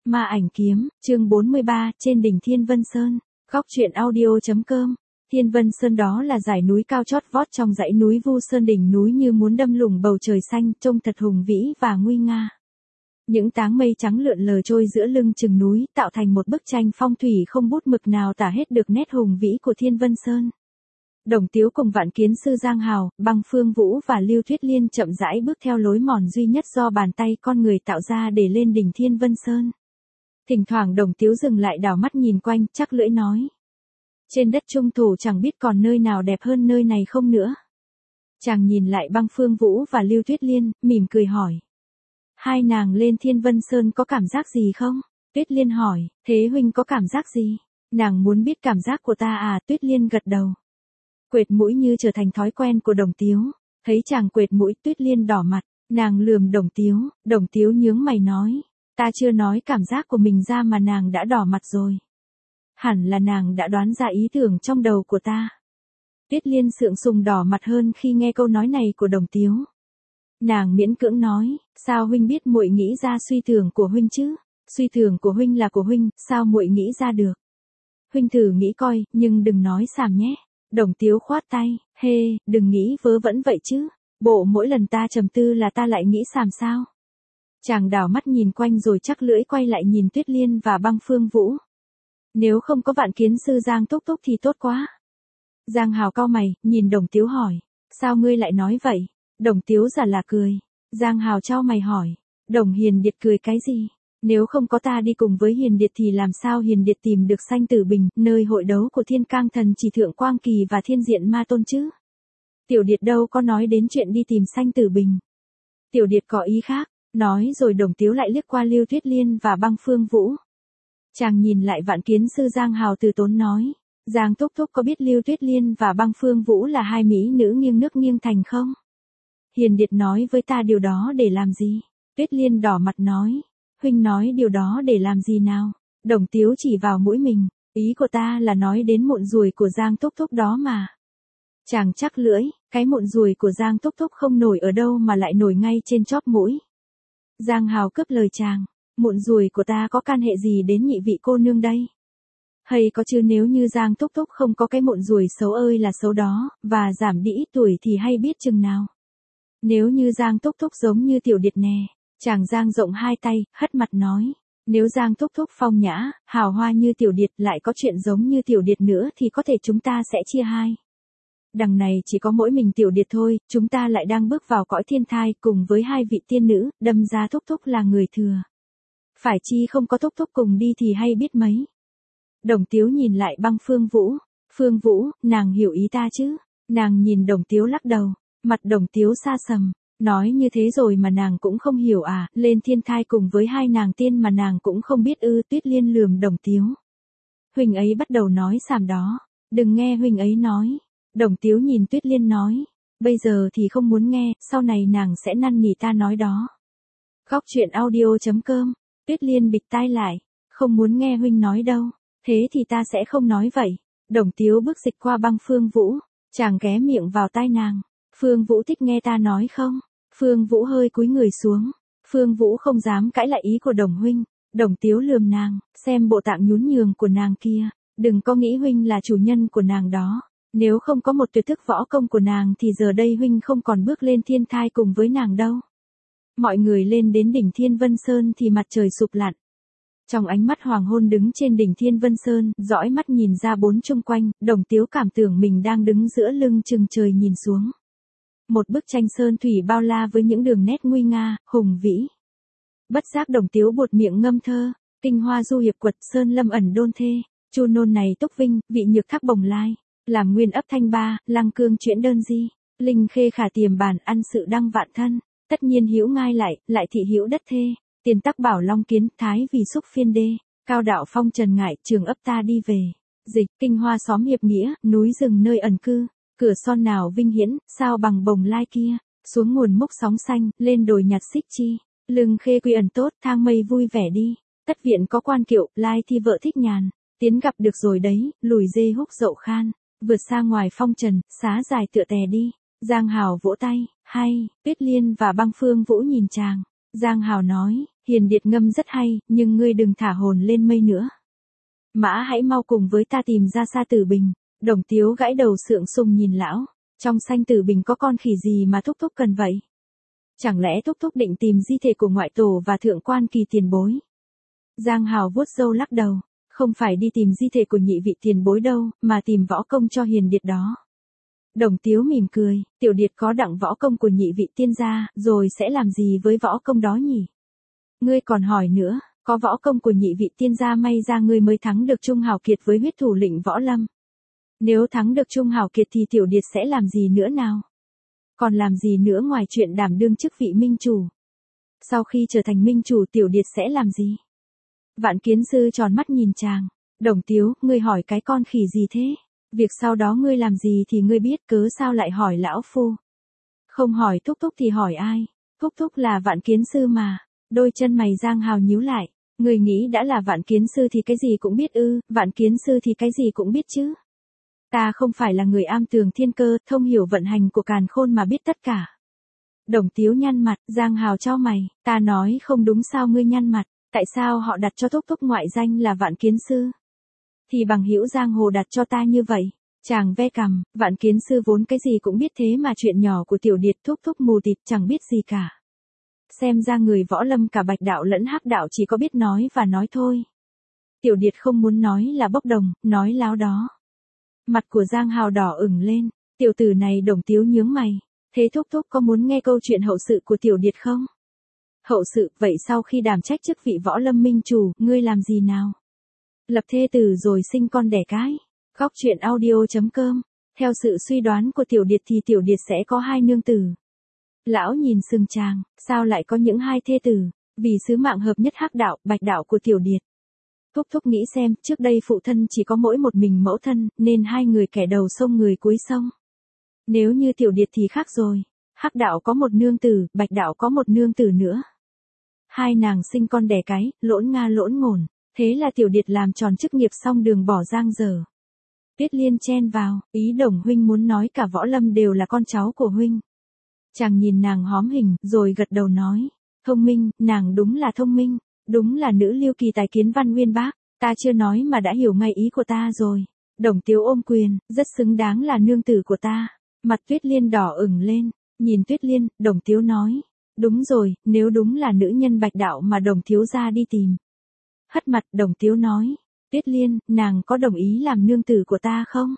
Ma ảnh kiếm, chương 43, trên đỉnh Thiên Vân Sơn. Góc truyện audio.com. Thiên Vân Sơn đó là dải núi cao chót vót trong dãy núi Vu Sơn, đỉnh núi như muốn đâm lủng bầu trời xanh, trông thật hùng vĩ và nguy nga. Những táng mây trắng lượn lờ trôi giữa lưng chừng núi, tạo thành một bức tranh phong thủy không bút mực nào tả hết được nét hùng vĩ của Thiên Vân Sơn. Đồng Tiếu cùng Vạn Kiến Sư Giang Hào, Băng Phương Vũ và Lưu Thuyết Liên chậm rãi bước theo lối mòn duy nhất do bàn tay con người tạo ra để lên đỉnh Thiên Vân Sơn. Thỉnh thoảng Đồng Tiếu dừng lại đảo mắt nhìn quanh, chắc lưỡi nói: trên đất trung thổ chẳng biết còn nơi nào đẹp hơn nơi này không nữa. Chàng nhìn lại Băng Phương Vũ và Lưu Thuyết Liên, mỉm cười hỏi: hai nàng lên Thiên Vân Sơn có cảm giác gì không? Tuyết Liên hỏi: thế huynh có cảm giác gì? Nàng muốn biết cảm giác của ta à? Tuyết Liên gật đầu. Quệt mũi như trở thành thói quen của Đồng Tiếu. Thấy chàng quệt mũi, Tuyết Liên đỏ mặt, nàng lườm Đồng Tiếu nhướng mày nói: ta chưa nói cảm giác của mình ra mà nàng đã đỏ mặt rồi. Hẳn là nàng đã đoán ra ý tưởng trong đầu của ta. Tuyết Liên sượng sùng đỏ mặt hơn khi nghe câu nói này của Đồng Tiếu. Nàng miễn cưỡng nói: sao huynh biết muội nghĩ ra suy tưởng của huynh chứ? Suy tưởng của huynh là của huynh, sao muội nghĩ ra được? Huynh thử nghĩ coi, nhưng đừng nói xàm nhé. Đồng Tiếu khoát tay: hê, đừng nghĩ vớ vẩn vậy chứ. Bộ mỗi lần ta trầm tư là ta lại nghĩ xàm sao? Chàng đảo mắt nhìn quanh rồi chắc lưỡi quay lại nhìn Tuyết Liên và Băng Phương Vũ. Nếu không có Vạn Kiến Sư Giang Túc Túc thì tốt quá. Giang Hào cau mày, nhìn Đồng Tiếu hỏi: sao ngươi lại nói vậy? Đồng Tiếu giả là cười. Giang Hào chau mày hỏi: Đồng Hiền Điệt cười cái gì? Nếu không có ta đi cùng với Hiền Điệt thì làm sao Hiền Điệt tìm được Sanh Tử Bình, nơi hội đấu của Thiên Cang Thần Chỉ Thượng Quang Kỳ và Thiên Diện Ma Tôn chứ? Tiểu Điệt đâu có nói đến chuyện đi tìm Sanh Tử Bình. Tiểu Điệt có ý khác. Nói rồi Đồng Tiếu lại liếc qua Lưu Thuyết Liên và Băng Phương Vũ. Chàng nhìn lại Vạn Kiến Sư Giang Hào từ tốn nói: Giang Thúc Thúc có biết Lưu Thuyết Liên và Băng Phương Vũ là hai mỹ nữ nghiêng nước nghiêng thành không? Hiền Điệt nói với ta điều đó để làm gì? Tuyết Liên đỏ mặt nói: huynh nói điều đó để làm gì nào? Đồng Tiếu chỉ vào mũi mình: ý của ta là nói đến mụn ruồi của Giang Thúc Thúc đó mà. Chàng chắc lưỡi: cái mụn ruồi của Giang Thúc Thúc không nổi ở đâu mà lại nổi ngay trên chóp mũi. Giang Hào cướp lời chàng: mụn ruồi của ta có can hệ gì đến nhị vị cô nương đây? Hay có chứ, nếu như Giang Thúc Thúc không có cái mụn ruồi xấu ơi là xấu đó, và giảm đi ít tuổi thì hay biết chừng nào. Nếu như Giang Thúc Thúc giống như Tiểu Điệt nè. Chàng giang rộng hai tay, hất mặt nói: nếu Giang Thúc Thúc phong nhã, hào hoa như Tiểu Điệt lại có chuyện giống như Tiểu Điệt nữa thì có thể chúng ta sẽ chia hai. Đằng này chỉ có mỗi mình Tiểu Điệt thôi, chúng ta lại đang bước vào cõi thiên thai cùng với hai vị tiên nữ, đâm ra Thúc Thúc là người thừa. Phải chi không có Thúc Thúc cùng đi thì hay biết mấy. Đồng Tiếu nhìn lại Băng Phương Vũ. Phương Vũ, nàng hiểu ý ta chứ? Nàng nhìn Đồng Tiếu lắc đầu. Mặt Đồng Tiếu xa sầm. Nói như thế rồi mà nàng cũng không hiểu à? Lên thiên thai cùng với hai nàng tiên mà nàng cũng không biết ư? Tuyết Liên lườm Đồng Tiếu. Huynh ấy bắt đầu nói xàm đó. Đừng nghe huynh ấy nói. Đồng Tiếu nhìn Tuyết Liên nói: bây giờ thì không muốn nghe, sau này nàng sẽ năn nỉ ta nói đó. Góc truyện audio.com. Tuyết Liên bịt tai lại: không muốn nghe huynh nói đâu. Thế thì ta sẽ không nói vậy. Đồng Tiếu bước dịch qua Băng Phương Vũ. Chàng ghé miệng vào tai nàng: Phương Vũ thích nghe ta nói không? Phương Vũ hơi cúi người xuống. Phương Vũ không dám cãi lại ý của Đồng huynh. Đồng Tiếu lườm nàng: xem bộ dạng nhún nhường của nàng kia. Đừng có nghĩ huynh là chủ nhân của nàng đó. Nếu không có một tuyệt thức võ công của nàng thì giờ đây huynh không còn bước lên thiên thai cùng với nàng đâu. Mọi người lên đến đỉnh Thiên Vân Sơn thì mặt trời sụp lặn. Trong ánh mắt hoàng hôn đứng trên đỉnh Thiên Vân Sơn, dõi mắt nhìn ra bốn chung quanh, Đồng Tiếu cảm tưởng mình đang đứng giữa lưng chừng trời nhìn xuống. Một bức tranh sơn thủy bao la với những đường nét nguy nga, hùng vĩ. Bất giác Đồng Tiếu buột miệng ngâm thơ: kinh hoa du hiệp quật, sơn lâm ẩn đôn thê, chu nôn này túc vinh, vị nhược thác bồng lai, làm nguyên ấp thanh ba, lăng cương chuyển đơn di, linh khê khả tiềm bản, ăn sự đăng vạn thân, tất nhiên hữu ngai lại thị hữu đất thê, tiền tắc bảo long kiến, thái vì xúc phiên đê, cao đạo phong trần ngại, trường ấp ta đi về, dịch, kinh hoa xóm hiệp nghĩa, núi rừng nơi ẩn cư, cửa son nào vinh hiển, sao bằng bồng lai kia, xuống nguồn mốc sóng xanh, lên đồi nhặt xích chi, lưng khê quy ẩn tốt, thang mây vui vẻ đi, tất viện có quan kiệu, lai thi vợ thích nhàn, tiến gặp được rồi đấy, lùi dê húc dậu khan, vượt xa ngoài phong trần, xá dài tựa tè đi. Giang Hào vỗ tay: hay. Tuyết Liên và Băng Phương Vũ nhìn chàng. Giang Hào nói: Hiền Điệt ngâm rất hay, nhưng ngươi đừng thả hồn lên mây nữa. Mã hãy mau cùng với ta tìm ra Sa Tử Bình. Đồng Tiếu gãi đầu sượng sùng nhìn lão. Trong Sanh Tử Bình có con khỉ gì mà thúc thúc cần vậy? Chẳng lẽ thúc thúc định tìm di thể của ngoại tổ và thượng quan Kỳ tiền bối? Giang Hào vuốt râu lắc đầu. Không phải đi tìm di thể của nhị vị tiền bối đâu, mà tìm võ công cho Hiền Điệt đó. Đồng Tiếu mỉm cười, Tiểu Điệt có đặng võ công của nhị vị tiên gia, rồi sẽ làm gì với võ công đó nhỉ? Ngươi còn hỏi nữa, có võ công của nhị vị tiên gia may ra ngươi mới thắng được Trung Hào Kiệt với huyết thủ lĩnh Võ Lâm. Nếu thắng được Trung Hào Kiệt thì Tiểu Điệt sẽ làm gì nữa nào? Còn làm gì nữa ngoài chuyện đảm đương chức vị minh chủ? Sau khi trở thành minh chủ Tiểu Điệt sẽ làm gì? Vạn Kiến Sư tròn mắt nhìn chàng. Đồng Tiếu, ngươi hỏi cái con khỉ gì thế? Việc sau đó ngươi làm gì thì ngươi biết, cớ sao lại hỏi lão phu? Không hỏi thúc thúc thì hỏi ai? Thúc thúc là Vạn Kiến Sư mà. Đôi chân mày Giang Hào nhíu lại. Ngươi nghĩ đã là Vạn Kiến Sư thì cái gì cũng biết ư? Vạn Kiến Sư thì cái gì cũng biết chứ? Ta không phải là người am tường thiên cơ, thông hiểu vận hành của càn khôn mà biết tất cả. Đồng Tiếu nhăn mặt, Giang Hào chau mày, ta nói không đúng sao ngươi nhăn mặt, tại sao họ đặt cho thúc thúc ngoại danh là Vạn Kiến Sư? Thì bằng hữu giang hồ đặt cho ta như vậy. Chàng ve cằm, Vạn Kiến Sư vốn cái gì cũng biết thế mà chuyện nhỏ của Tiểu Điệt thúc thúc mù tịt chẳng biết gì cả. Xem ra người Võ Lâm cả Bạch đạo lẫn Hắc đạo chỉ có biết nói và nói thôi. Tiểu Điệt không muốn nói là bốc đồng, nói láo đó. Mặt của Giang Hào đỏ ửng lên, tiểu tử này. Đồng Tiếu nhướng mày, thế thúc thúc có muốn nghe câu chuyện hậu sự của Tiểu Điệt không? Hậu sự, vậy sau khi đảm trách chức vị Võ Lâm minh chủ, ngươi làm gì nào? Lập thê tử rồi sinh con đẻ cái. Góc truyện audio.com. Theo sự suy đoán của Tiểu Điệt thì Tiểu Điệt sẽ có 2 nương tử. Lão nhìn sừng chàng, sao lại có những 2 thê tử? Vì sứ mạng hợp nhất Hắc đạo, Bạch đạo của Tiểu Điệt. Thúc thúc nghĩ xem, trước đây phụ thân chỉ có mỗi một mình mẫu thân, nên 2 người kẻ đầu sông người cuối sông. Nếu như Tiểu Điệt thì khác rồi. Hắc đạo có một nương tử, Bạch đạo có một nương tử nữa. 2 nàng sinh con đẻ cái, lỗn nga lỗn ngổn. Thế là Tiểu Điệt làm tròn chức nghiệp xong đường bỏ giang dở. Tuyết Liên chen vào, ý Đồng huynh muốn nói cả Võ Lâm đều là con cháu của huynh. Chàng nhìn nàng hóm hình, rồi gật đầu nói. Thông minh, nàng đúng là thông minh. Đúng là nữ lưu kỳ tài kiến văn uyên bác. Ta chưa nói mà đã hiểu ngay ý của ta rồi. Đồng Tiếu ôm quyền, rất xứng đáng là nương tử của ta. Mặt Tuyết Liên đỏ ửng lên. Nhìn Tuyết Liên, Đồng Tiếu nói. Đúng rồi, nếu đúng là nữ nhân Bạch đạo mà Đồng thiếu gia đi tìm. Hất mặt, Đồng Tiếu nói. Tuyết Liên, nàng có đồng ý làm nương tử của ta không?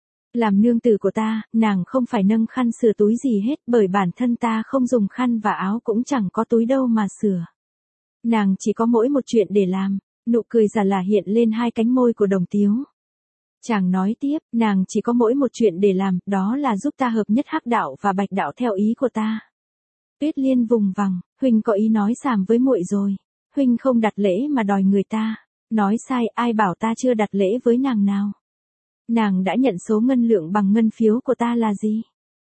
Làm nương tử của ta, nàng không phải nâng khăn sửa túi gì hết, bởi bản thân ta không dùng khăn và áo cũng chẳng có túi đâu mà sửa. Nàng chỉ có mỗi một chuyện để làm. Nụ cười giả lả hiện lên 2 cánh môi của Đồng Tiếu. Chàng nói tiếp, nàng chỉ có mỗi một chuyện để làm, đó là giúp ta hợp nhất Hắc đạo và Bạch đạo theo ý của ta. Tuyết Liên vùng vằng, huynh có ý nói xàm với muội rồi. Huynh không đặt lễ mà đòi người ta. Nói sai, ai bảo ta chưa đặt lễ với nàng nào? Nàng đã nhận số ngân lượng bằng ngân phiếu của ta là gì?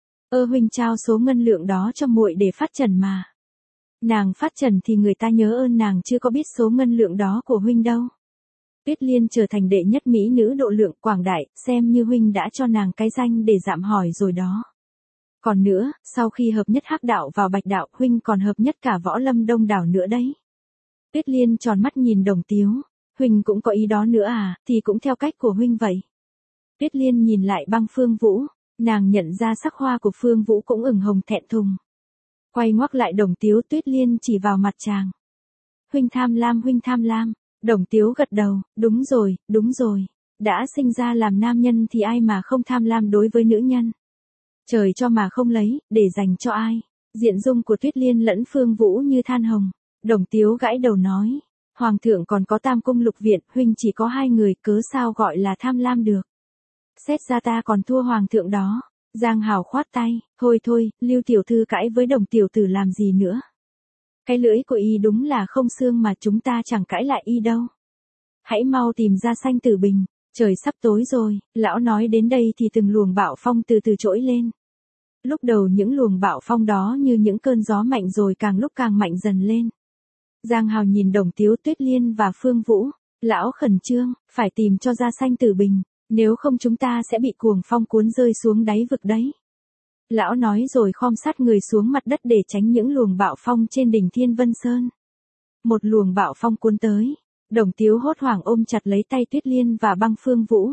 Huynh trao số ngân lượng đó cho muội để phát trần mà. Nàng phát trần thì người ta nhớ ơn nàng chưa có biết số ngân lượng đó của huynh đâu. Tuyết Liên trở thành đệ nhất mỹ nữ độ lượng quảng đại, xem như huynh đã cho nàng cái danh để dạm hỏi rồi đó. Còn nữa, sau khi hợp nhất Hắc đạo vào Bạch đạo, huynh còn hợp nhất cả Võ Lâm đông đảo nữa đấy. Tuyết Liên tròn mắt nhìn Đồng Tiếu. Huynh cũng có ý đó nữa à, thì cũng theo cách của huynh vậy. Tuyết Liên nhìn lại Băng Phương Vũ, nàng nhận ra sắc hoa của Phương Vũ cũng ửng hồng thẹn thùng. Quay ngoắc lại Đồng Tiếu, Tuyết Liên chỉ vào mặt chàng. Huynh tham lam, huynh tham lam. Đồng Tiếu gật đầu, đúng rồi, đúng rồi. Đã sinh ra làm nam nhân thì ai mà không tham lam đối với nữ nhân. Trời cho mà không lấy, để dành cho ai. Diện dung của Tuyết Liên lẫn Phương Vũ như than hồng. Đồng Tiếu gãi đầu nói. Hoàng thượng còn có Tam cung lục viện, huynh chỉ có 2 người, cớ sao gọi là tham lam được. Xét ra ta còn thua hoàng thượng đó. Giang Hào khoát tay, thôi thôi, Lưu tiểu thư cãi với Đồng tiểu tử làm gì nữa. Cái lưỡi của y đúng là không xương mà chúng ta chẳng cãi lại y đâu. Hãy mau tìm ra Sanh Tử Bình, trời sắp tối rồi. Lão nói đến đây thì từng luồng bão phong từ từ trỗi lên. Lúc đầu những luồng bão phong đó như những cơn gió mạnh rồi càng lúc càng mạnh dần lên. Giang Hào nhìn Đồng Tiếu, Tuyết Liên và Phương Vũ. Lão khẩn trương, phải tìm cho ra Sanh Tử Bình. Nếu không chúng ta sẽ bị cuồng phong cuốn rơi xuống đáy vực đấy. Lão nói rồi khom sát người xuống mặt đất để tránh những luồng bão phong trên đỉnh Thiên Vân Sơn. một luồng bạo phong cuốn tới. Đồng Tiếu hốt hoảng ôm chặt lấy tay Tuyết Liên và Băng Phương Vũ.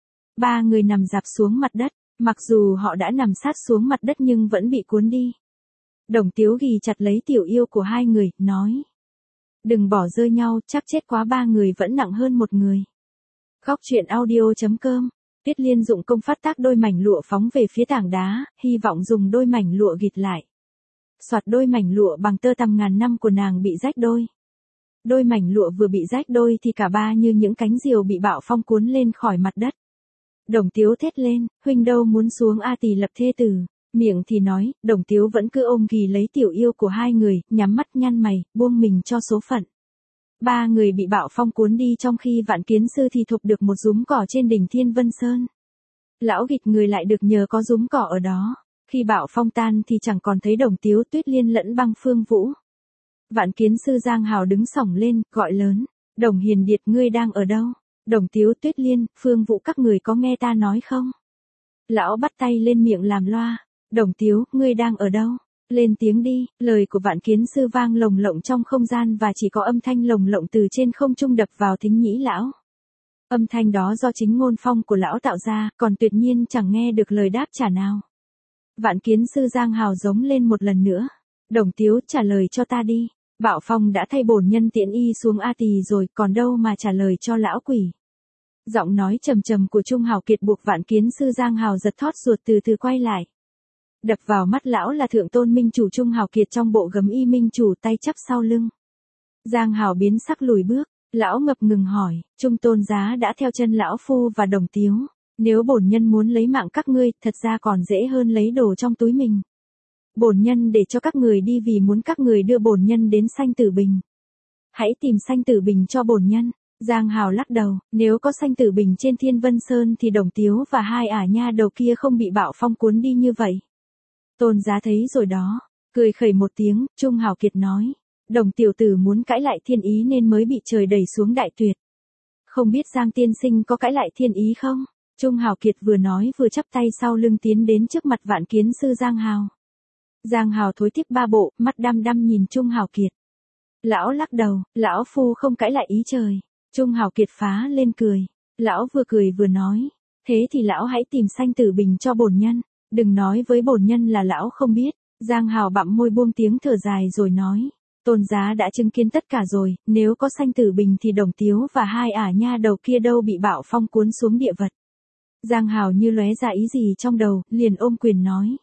Ba người nằm dạp xuống mặt đất, mặc dù họ đã nằm sát xuống mặt đất nhưng vẫn bị cuốn đi. Đồng Tiếu ghì chặt lấy tiểu yêu của hai người, nói. Đừng bỏ rơi nhau, chắc chết quá ba người vẫn nặng hơn một người. Góc truyện audio.com. Tuyết Liên dụng công phát tác đôi mảnh lụa phóng về phía tảng đá, hy vọng dùng đôi mảnh lụa ghịt lại. Soạt đôi mảnh lụa bằng tơ tằm ngàn năm của nàng bị rách đôi. Đôi mảnh lụa vừa bị rách đôi thì cả ba như những cánh diều bị bạo phong cuốn lên khỏi mặt đất. Đồng Tiếu thét lên, huynh đâu muốn xuống A Tỳ lập thê tử. Miệng thì nói, Đồng Tiếu vẫn cứ ôm ghì lấy tiểu yêu của hai người, nhắm mắt nhăn mày, buông mình cho số phận. Ba người bị bạo phong cuốn đi trong khi Vạn Kiến Sư thì thục được một rúm cỏ trên đỉnh Thiên Vân Sơn. Lão ghịt người lại được nhờ có rúm cỏ ở đó. Khi bạo phong tan thì chẳng còn thấy Đồng Tiếu, Tuyết Liên lẫn Băng Phương Vũ. Vạn Kiến Sư Giang Hào đứng xổng lên, gọi lớn, Đồng Hiền Điệt ngươi đang ở đâu? Đồng Tiếu, Tuyết Liên, Phương Vũ các người có nghe ta nói không? Lão bắt tay lên miệng làm loa, Đồng Tiếu, ngươi đang ở đâu? Lên tiếng đi, lời của Vạn Kiến Sư vang lồng lộng trong không gian và chỉ có âm thanh lồng lộng từ trên không trung đập vào thính nhĩ lão. Âm thanh đó do chính ngôn phong của lão tạo ra, còn tuyệt nhiên chẳng nghe được lời đáp trả nào. Vạn Kiến Sư Giang Hào giống lên một lần nữa. Đồng Tiếu, trả lời cho ta đi. Bạo phong đã thay bổn nhân tiễn y xuống A Tỳ rồi, còn đâu mà trả lời cho lão quỷ. Giọng nói trầm trầm của Trung Hào Kiệt buộc Vạn Kiến Sư Giang Hào giật thót ruột từ từ quay lại. Đập vào mắt lão là thượng tôn minh chủ Trung Hào Kiệt trong bộ gấm y minh chủ tay chắp sau lưng. Giang Hào biến sắc lùi bước, lão ngập ngừng hỏi, Trung tôn giá đã theo chân lão phu và Đồng Tiếu. Nếu bổn nhân muốn lấy mạng các ngươi, thật ra còn dễ hơn lấy đồ trong túi mình. Bổn nhân để cho các người đi vì muốn các người đưa bổn nhân đến Sanh Tử Bình. Hãy tìm Sanh Tử Bình cho bổn nhân. Giang Hào lắc đầu, nếu có Sanh Tử Bình trên Thiên Vân Sơn thì Đồng Tiếu và hai ả nha đầu kia không bị bạo phong cuốn đi như vậy. Tôn giá thấy rồi đó, cười khẩy một tiếng, Trung Hào Kiệt nói, Đồng tiểu tử muốn cãi lại thiên ý nên mới bị trời đẩy xuống đại tuyệt. Không biết Giang tiên sinh có cãi lại thiên ý không? Trung Hào Kiệt vừa nói vừa chắp tay sau lưng tiến đến trước mặt Vạn Kiến Sư Giang Hào. Giang Hào thối tiếp ba bộ, mắt đăm đăm nhìn Trung Hào Kiệt. Lão lắc đầu, lão phu không cãi lại ý trời. Trung Hào Kiệt phá lên cười. Lão vừa cười vừa nói, thế thì lão hãy tìm Sanh Tử Bình cho bổn nhân. Đừng nói với bổn nhân là lão không biết. Giang Hào bặm môi buông tiếng thở dài rồi nói, tôn giá đã chứng kiến tất cả rồi, nếu có Sanh Tử Bình thì Đồng Tiếu và hai ả nha đầu kia đâu bị bạo phong cuốn xuống địa vật. Giang Hào như lóe ra ý gì trong đầu, liền ôm quyền nói.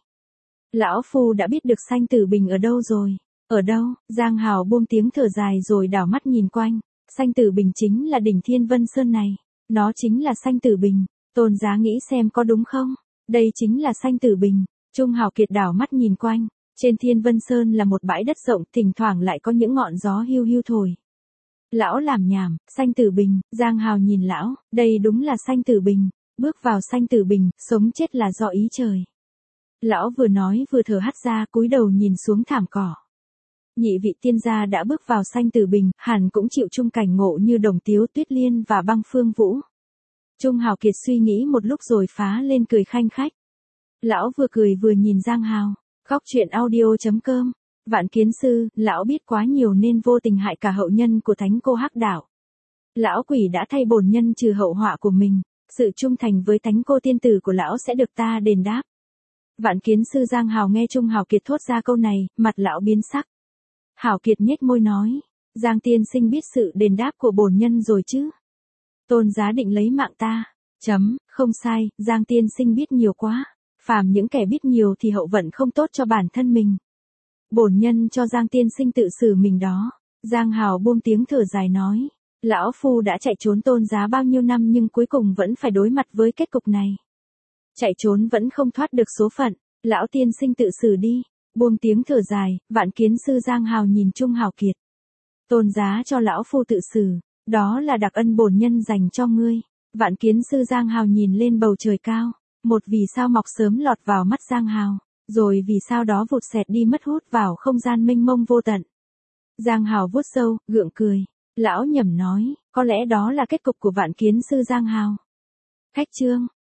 Lão phu đã biết được Sanh Tử Bình ở đâu rồi. Ở đâu? Giang Hào buông tiếng thở dài rồi đảo mắt nhìn quanh. Sanh Tử Bình chính là đỉnh Thiên Vân Sơn này. Nó chính là Sanh Tử Bình. Tôn giá nghĩ xem có đúng không? Đây chính là Sanh Tử Bình. Trung Hào Kiệt đảo mắt nhìn quanh. Trên Thiên Vân Sơn là một bãi đất rộng, thỉnh thoảng lại có những ngọn gió hiu hiu thổi. Lão làm nhảm, Sanh Tử Bình. Giang Hào nhìn lão, đây đúng là Sanh Tử Bình. Bước vào Sanh Tử Bình, sống chết là do ý trời. Lão vừa nói vừa thở hắt ra, cúi đầu nhìn xuống thảm cỏ. Nhị vị tiên gia đã bước vào Sanh Tử Bình, hẳn cũng chịu chung cảnh ngộ như Đồng Tiếu, Tuyết Liên và Băng Phương Vũ. Trung Hào Kiệt suy nghĩ một lúc rồi phá lên cười khanh khách. Lão vừa cười vừa nhìn Giang Hào. Góc truyện audio.com. Vạn Kiến Sư, lão biết quá nhiều nên vô tình hại cả hậu nhân của Thánh Cô Hắc Đạo. Lão quỷ đã thay bổn nhân trừ hậu họa của mình. Sự trung thành với Thánh Cô tiên tử của lão sẽ được ta đền đáp. Vạn Kiến Sư Giang Hào nghe Trung Hào Kiệt thốt ra câu này, mặt lão biến sắc. Hào Kiệt nhếch môi nói, Giang tiên sinh biết sự đền đáp của bổn nhân rồi chứ? Tôn giá định lấy mạng ta. Không sai, Giang tiên sinh biết nhiều quá. Phàm những kẻ biết nhiều thì hậu vận không tốt cho bản thân mình. Bổn nhân cho Giang tiên sinh tự xử mình đó. Giang Hào buông tiếng thở dài nói, lão phu đã chạy trốn tôn giá bao nhiêu năm nhưng cuối cùng vẫn phải đối mặt với kết cục này. Chạy trốn vẫn không thoát được số phận, lão tiên sinh tự xử đi. Buông tiếng thở dài, Vạn Kiến Sư Giang Hào nhìn Trung Hào Kiệt. Tôn giá cho lão phu tự xử, đó là đặc ân bổn nhân dành cho ngươi. Vạn Kiến Sư Giang Hào nhìn lên bầu trời cao, một vì sao mọc sớm lọt vào mắt Giang Hào, rồi vì sao đó vụt xẹt đi mất hút vào không gian mênh mông vô tận. Giang Hào vuốt râu, gượng cười, lão nhẩm nói, có lẽ đó là kết cục của Vạn Kiến Sư Giang Hào. Khách chương